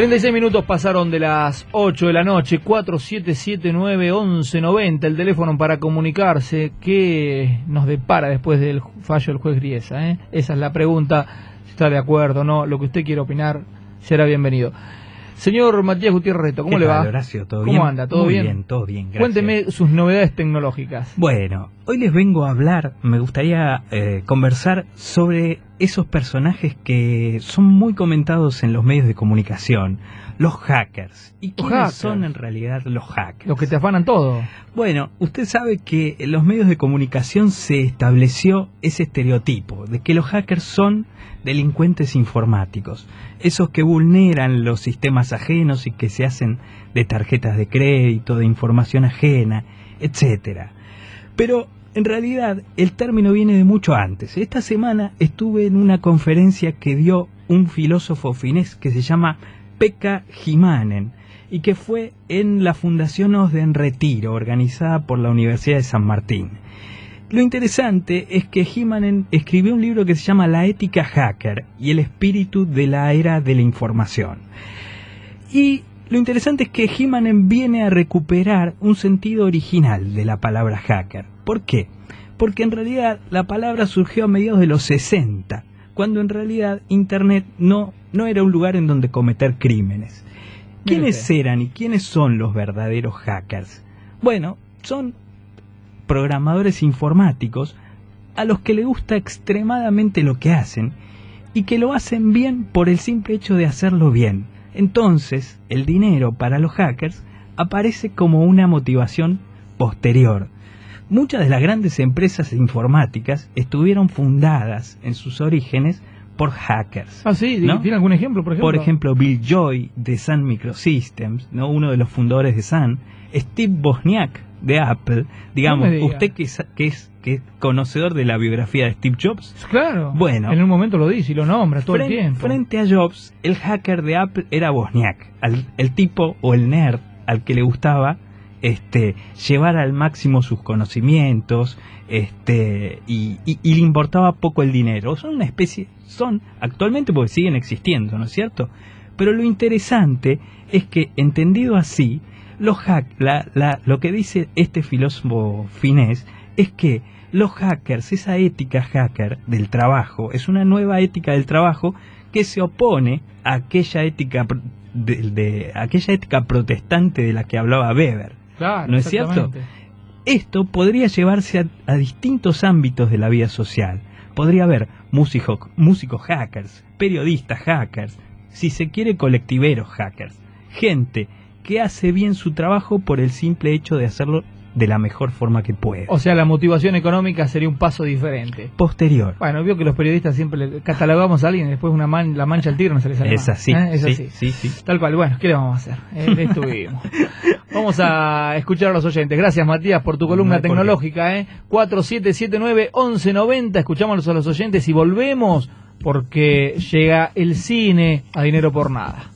36 minutos pasaron de las 8 de la noche, 4779-1190, el teléfono para comunicarse. ¿Qué nos depara después del fallo del juez Griesa? Esa es la pregunta, si está de acuerdo o no, lo que usted quiere opinar será bienvenido. Señor Matías Gutiérrez Reto, ¿cómo le va? Horacio, ¿todo bien? ¿Cómo anda? ¿Todo Muy bien? Bien, todo bien, gracias. Cuénteme sus novedades tecnológicas. Bueno, hoy les vengo a hablar, me gustaría conversar sobre esos personajes que son muy comentados en los medios de comunicación, los hackers. ¿Y quiénes son en realidad los hackers? Los que te afanan todo. Bueno, usted sabe que en los medios de comunicación se estableció ese estereotipo de que los hackers son delincuentes informáticos, esos que vulneran los sistemas ajenos y que se hacen de tarjetas de crédito, de información ajena, etcétera. Pero en realidad el término viene de mucho antes. Esta semana estuve en una conferencia que dio un filósofo finés que se llama Pekka Himanen y que fue en la Fundación Oden Retiro, organizada por la Universidad de San Martín. Lo interesante es que Himanen escribió un libro que se llama La ética hacker y el espíritu de la era de la información. Y lo interesante es que Himanen viene a recuperar un sentido original de la palabra hacker. ¿Por qué? Porque en realidad la palabra surgió a mediados de los 60, cuando en realidad Internet no era un lugar en donde cometer crímenes. ¿Quiénes eran y quiénes son los verdaderos hackers? Bueno, son programadores informáticos a los que les gusta extremadamente lo que hacen y que lo hacen bien por el simple hecho de hacerlo bien. Entonces, el dinero para los hackers aparece como una motivación posterior. Muchas de las grandes empresas informáticas estuvieron fundadas en sus orígenes por hackers. Ah, sí, ¿no? ¿Tiene algún ejemplo, por ejemplo? Por ejemplo, Bill Joy de Sun Microsystems, ¿no? Uno de los fundadores de Sun, Steve Wozniak de Apple, digamos, usted que es conocedor de la biografía de Steve Jobs. Claro, bueno, en un momento lo dice y lo nombra todo el tiempo. Frente a Jobs, el hacker de Apple era Wozniak, el tipo o el nerd al que le gustaba llevar al máximo sus conocimientos y le importaba poco el dinero. Son actualmente porque siguen existiendo, ¿no es cierto? Pero lo interesante es que, entendido así, lo que dice este filósofo finés es que los hackers, esa ética hacker del trabajo, es una nueva ética del trabajo que se opone a aquella ética aquella ética protestante de la que hablaba Weber. Claro, ¿no es cierto? Esto podría llevarse a distintos ámbitos de la vida social. Podría haber músicos hackers, periodistas hackers, si se quiere colectiveros hackers, gente que hace bien su trabajo por el simple hecho de hacerlo de la mejor forma que puede. O sea, la motivación económica sería un paso diferente. Posterior. Bueno, vio que los periodistas siempre le catalogamos a alguien y después la mancha al tigre no se le sale. Es así. Es así. Sí. Tal cual. Bueno, ¿qué le vamos a hacer? Estuvimos. Vamos a escuchar a los oyentes. Gracias, Matías, por tu columna tecnológica. 4779-1190. Escuchamos a los oyentes y volvemos porque llega el cine a dinero por nada.